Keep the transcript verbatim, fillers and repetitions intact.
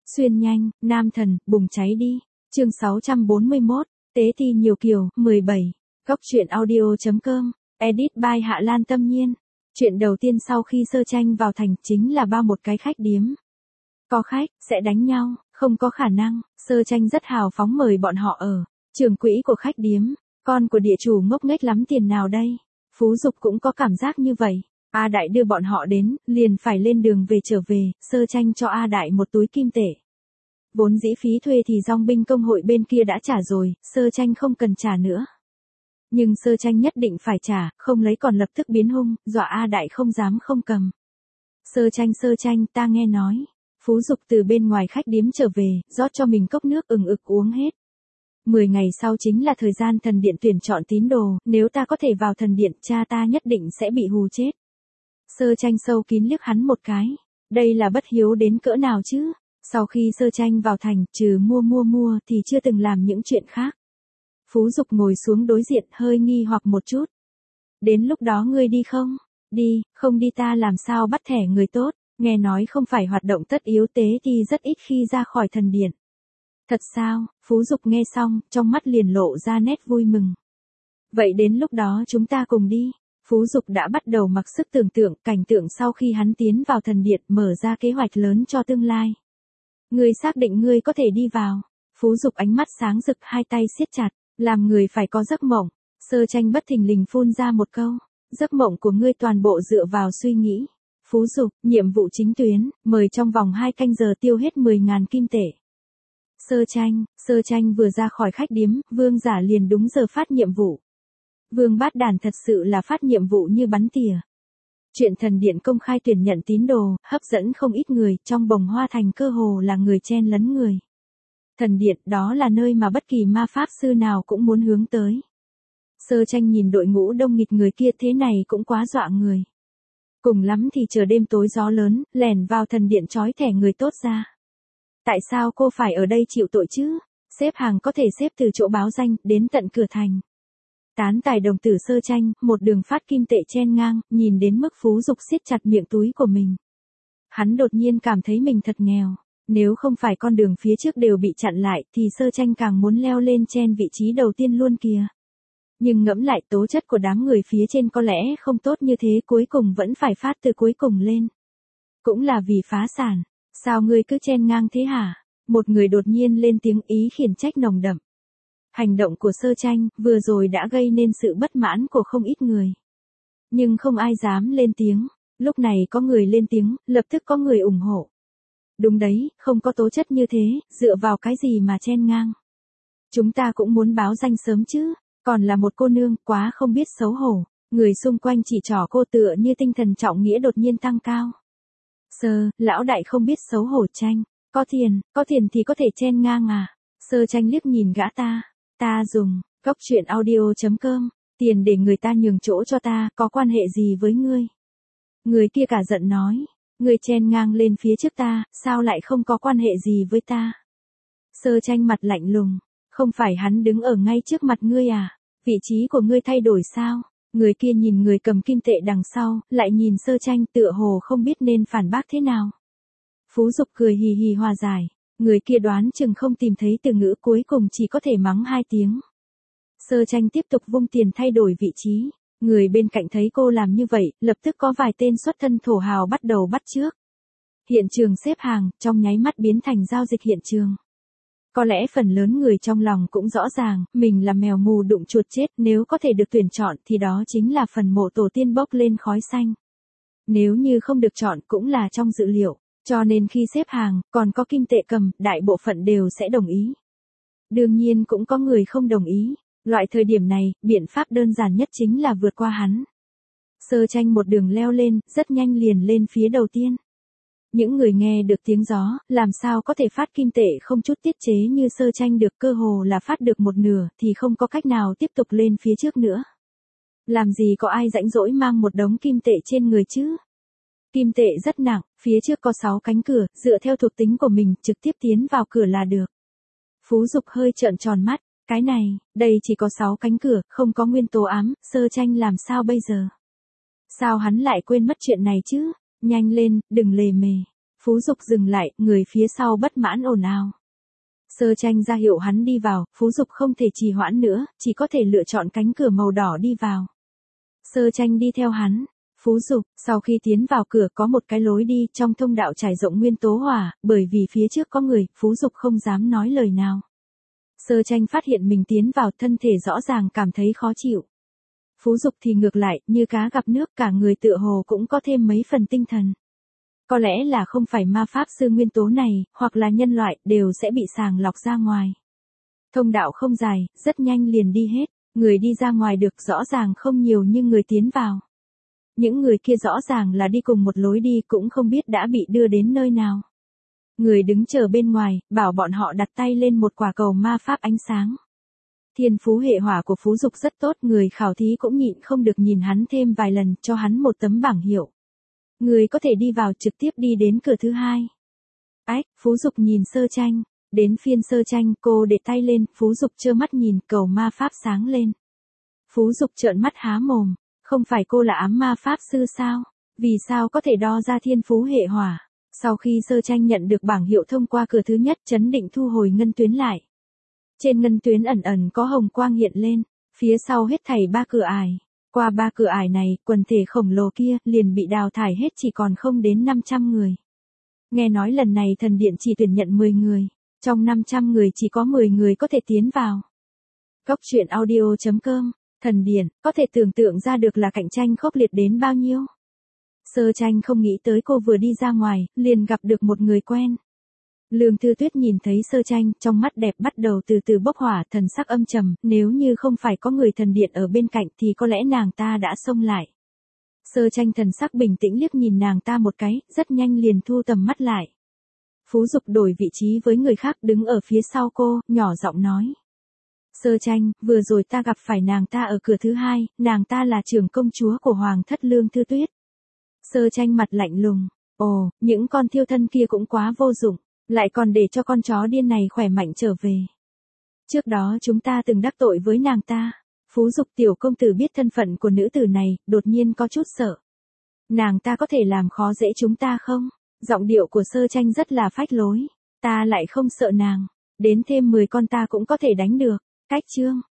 Xuyên nhanh, nam thần, bùng cháy đi. Chương sáu trăm bốn mươi mốt, Tế thi nhiều kiều, mười bảy. Góc truyện audio.com, edit by Hạ Lan Tâm Nhiên. Chuyện đầu tiên sau khi Sơ Tranh vào thành chính là bao một cái khách điếm. Có khách, sẽ đánh nhau, không có khả năng, Sơ Tranh rất hào phóng mời bọn họ ở. Trưởng quỹ của khách điếm, con của địa chủ ngốc nghếch lắm tiền nào đây. Phú Dục cũng có cảm giác như vậy. A Đại đưa bọn họ đến, liền phải lên đường về trở về, Sơ Tranh cho A Đại một túi kim tệ. Vốn dĩ phí thuê thì dòng binh công hội bên kia đã trả rồi, Sơ Tranh không cần trả nữa. Nhưng Sơ Tranh nhất định phải trả, không lấy còn lập tức biến hung, dọa A Đại không dám không cầm. Sơ Tranh Sơ Tranh ta nghe nói, Phú Dục từ bên ngoài khách điếm trở về, rót cho mình cốc nước ừng ực uống hết. Mười ngày sau chính là thời gian thần điện tuyển chọn tín đồ, nếu ta có thể vào thần điện, cha ta nhất định sẽ bị hù chết. Sơ Tranh sâu kín liếc hắn một cái, đây là bất hiếu đến cỡ nào chứ? Sau khi Sơ Tranh vào thành, trừ mua mua mua thì chưa từng làm những chuyện khác. Phú Dục ngồi xuống đối diện hơi nghi hoặc một chút. Đến lúc đó ngươi đi không? Đi, không đi ta làm sao bắt thẻ người tốt, nghe nói không phải hoạt động tất yếu tế thì rất ít khi ra khỏi thần điện. Thật sao? Phú Dục nghe xong, trong mắt liền lộ ra nét vui mừng. Vậy đến lúc đó chúng ta cùng đi. Phú Dục đã bắt đầu mặc sức tưởng tượng cảnh tượng sau khi hắn tiến vào thần điện mở ra kế hoạch lớn cho tương lai. Ngươi xác định ngươi có thể đi vào. Phú Dục ánh mắt sáng rực hai tay siết chặt, làm người phải có giấc mộng. Sơ Tranh bất thình lình phun ra một câu, giấc mộng của ngươi toàn bộ dựa vào suy nghĩ. Phú Dục, nhiệm vụ chính tuyến, mời trong vòng hai canh giờ tiêu hết mười ngàn kim tệ. Sơ Tranh, Sơ Tranh vừa ra khỏi khách điếm, Vương Giả liền đúng giờ phát nhiệm vụ. Vương Bát Đản thật sự là phát nhiệm vụ như bắn tỉa. Chuyện thần điện công khai tuyển nhận tín đồ, hấp dẫn không ít người, trong Bồng Hoa Thành cơ hồ là người chen lấn người. Thần điện, đó là nơi mà bất kỳ ma pháp sư nào cũng muốn hướng tới. Sơ Tranh nhìn đội ngũ đông nghịt người kia thế này cũng quá dọa người. Cùng lắm thì chờ đêm tối gió lớn, lẻn vào thần điện trói thẻ người tốt ra. Tại sao cô phải ở đây chịu tội chứ? Xếp hàng có thể xếp từ chỗ báo danh, đến tận cửa thành. Tán tài đồng tử Sơ Tranh, một đường phát kim tệ chen ngang, nhìn đến mức Phú Dục siết chặt miệng túi của mình. Hắn đột nhiên cảm thấy mình thật nghèo. Nếu không phải con đường phía trước đều bị chặn lại, thì Sơ Tranh càng muốn leo lên chen vị trí đầu tiên luôn kìa. Nhưng ngẫm lại tố chất của đám người phía trên có lẽ không tốt như thế, cuối cùng vẫn phải phát từ cuối cùng lên. Cũng là vì phá sản. Sao ngươi cứ chen ngang thế hả? Một người đột nhiên lên tiếng ý khiển trách nồng đậm. Hành động của Sơ Tranh vừa rồi đã gây nên sự bất mãn của không ít người. Nhưng không ai dám lên tiếng. Lúc này có người lên tiếng, lập tức có người ủng hộ. Đúng đấy, không có tố chất như thế, dựa vào cái gì mà chen ngang. Chúng ta cũng muốn báo danh sớm chứ, còn là một cô nương, quá không biết xấu hổ. Người xung quanh chỉ trỏ cô tựa như tinh thần trọng nghĩa đột nhiên tăng cao. Sơ, lão đại không biết xấu hổ Tranh, có tiền, có tiền thì có thể chen ngang à. Sơ Tranh liếc nhìn gã ta, ta dùng, góc truyện audio.com, tiền để người ta nhường chỗ cho ta, có quan hệ gì với ngươi? Người kia cả giận nói, ngươi chen ngang lên phía trước ta, sao lại không có quan hệ gì với ta? Sơ Tranh mặt lạnh lùng, không phải hắn đứng ở ngay trước mặt ngươi à, vị trí của ngươi thay đổi sao? Người kia nhìn người cầm kim tệ đằng sau, lại nhìn Sơ Tranh tựa hồ không biết nên phản bác thế nào. Phú Dục cười hì hì hòa giải, người kia đoán chừng không tìm thấy từ ngữ cuối cùng chỉ có thể mắng hai tiếng. Sơ Tranh tiếp tục vung tiền thay đổi vị trí, người bên cạnh thấy cô làm như vậy, lập tức có vài tên xuất thân thổ hào bắt đầu bắt chước. Hiện trường xếp hàng, trong nháy mắt biến thành giao dịch hiện trường. Có lẽ phần lớn người trong lòng cũng rõ ràng, mình là mèo mù đụng chuột chết, nếu có thể được tuyển chọn thì đó chính là phần mộ tổ tiên bốc lên khói xanh. Nếu như không được chọn cũng là trong dự liệu, cho nên khi xếp hàng, còn có kim tệ cầm, đại bộ phận đều sẽ đồng ý. Đương nhiên cũng có người không đồng ý, loại thời điểm này, biện pháp đơn giản nhất chính là vượt qua hắn. Sơ Tranh một đường leo lên, rất nhanh liền lên phía đầu tiên. Những người nghe được tiếng gió, làm sao có thể phát kim tệ không chút tiết chế như Sơ Tranh được, cơ hồ là phát được một nửa thì không có cách nào tiếp tục lên phía trước nữa. Làm gì có ai rãnh rỗi mang một đống kim tệ trên người chứ? Kim tệ rất nặng, phía trước có sáu cánh cửa, dựa theo thuộc tính của mình trực tiếp tiến vào cửa là được. Phú Dục hơi trợn tròn mắt, cái này, đây chỉ có sáu cánh cửa, không có nguyên tố ám, Sơ Tranh làm sao bây giờ? Sao hắn lại quên mất chuyện này chứ? Nhanh lên, đừng lề mề. Phú Dục dừng lại, người phía sau bất mãn ồn ào. Sơ Tranh ra hiệu hắn đi vào, Phú Dục không thể trì hoãn nữa, chỉ có thể lựa chọn cánh cửa màu đỏ đi vào. Sơ Tranh đi theo hắn. Phú Dục, sau khi tiến vào cửa có một cái lối đi, trong thông đạo trải rộng nguyên tố hỏa, bởi vì phía trước có người, Phú Dục không dám nói lời nào. Sơ Tranh phát hiện mình tiến vào, thân thể rõ ràng cảm thấy khó chịu. Phú Dục thì ngược lại, như cá gặp nước, cả người tựa hồ cũng có thêm mấy phần tinh thần. Có lẽ là không phải ma pháp sư nguyên tố này, hoặc là nhân loại, đều sẽ bị sàng lọc ra ngoài. Thông đạo không dài, rất nhanh liền đi hết, người đi ra ngoài được rõ ràng không nhiều nhưng người tiến vào. Những người kia rõ ràng là đi cùng một lối đi cũng không biết đã bị đưa đến nơi nào. Người đứng chờ bên ngoài, bảo bọn họ đặt tay lên một quả cầu ma pháp ánh sáng. Thiên phú hệ hỏa của Phú Dục rất tốt, người khảo thí cũng nhịn không được nhìn hắn thêm vài lần, cho hắn một tấm bảng hiệu. Người có thể đi vào, trực tiếp đi đến cửa thứ hai. Ách, Phú Dục nhìn Sơ Tranh, đến phiên Sơ Tranh, cô để tay lên, Phú Dục trơ mắt nhìn, cầu ma pháp sáng lên. Phú Dục trợn mắt há mồm, không phải cô là ám ma pháp sư sao? Vì sao có thể đo ra thiên phú hệ hỏa? Sau khi Sơ Tranh nhận được bảng hiệu thông qua cửa thứ nhất, chấn định thu hồi ngân tuyến lại. Trên ngân tuyến ẩn ẩn có hồng quang hiện lên, phía sau hết thảy ba cửa ải. Qua ba cửa ải này, quần thể khổng lồ kia liền bị đào thải hết, chỉ còn không đến năm trăm người. Nghe nói lần này thần điện chỉ tuyển nhận mười người, trong năm trăm người chỉ có mười người có thể tiến vào. Góc truyện audio chấm com, thần điện, có thể tưởng tượng ra được là cạnh tranh khốc liệt đến bao nhiêu. Sơ Tranh không nghĩ tới cô vừa đi ra ngoài, liền gặp được một người quen. Lương Thư Tuyết nhìn thấy Sơ Tranh, trong mắt đẹp bắt đầu từ từ bốc hỏa, thần sắc âm trầm, nếu như không phải có người thần điện ở bên cạnh thì có lẽ nàng ta đã xông lại. Sơ Tranh thần sắc bình tĩnh liếc nhìn nàng ta một cái, rất nhanh liền thu tầm mắt lại. Phú Dục đổi vị trí với người khác đứng ở phía sau cô, nhỏ giọng nói. Sơ Tranh, vừa rồi ta gặp phải nàng ta ở cửa thứ hai, nàng ta là trưởng công chúa của Hoàng thất Lương Thư Tuyết. Sơ Tranh mặt lạnh lùng, ồ, những con thiêu thân kia cũng quá vô dụng. Lại còn để cho con chó điên này khỏe mạnh trở về. Trước đó chúng ta từng đắc tội với nàng ta. Phú Dục tiểu công tử biết thân phận của nữ tử này, đột nhiên có chút sợ. Nàng ta có thể làm khó dễ chúng ta không? Giọng điệu của Sơ Tranh rất là phách lối. Ta lại không sợ nàng. Đến thêm mười con ta cũng có thể đánh được. Cách chương.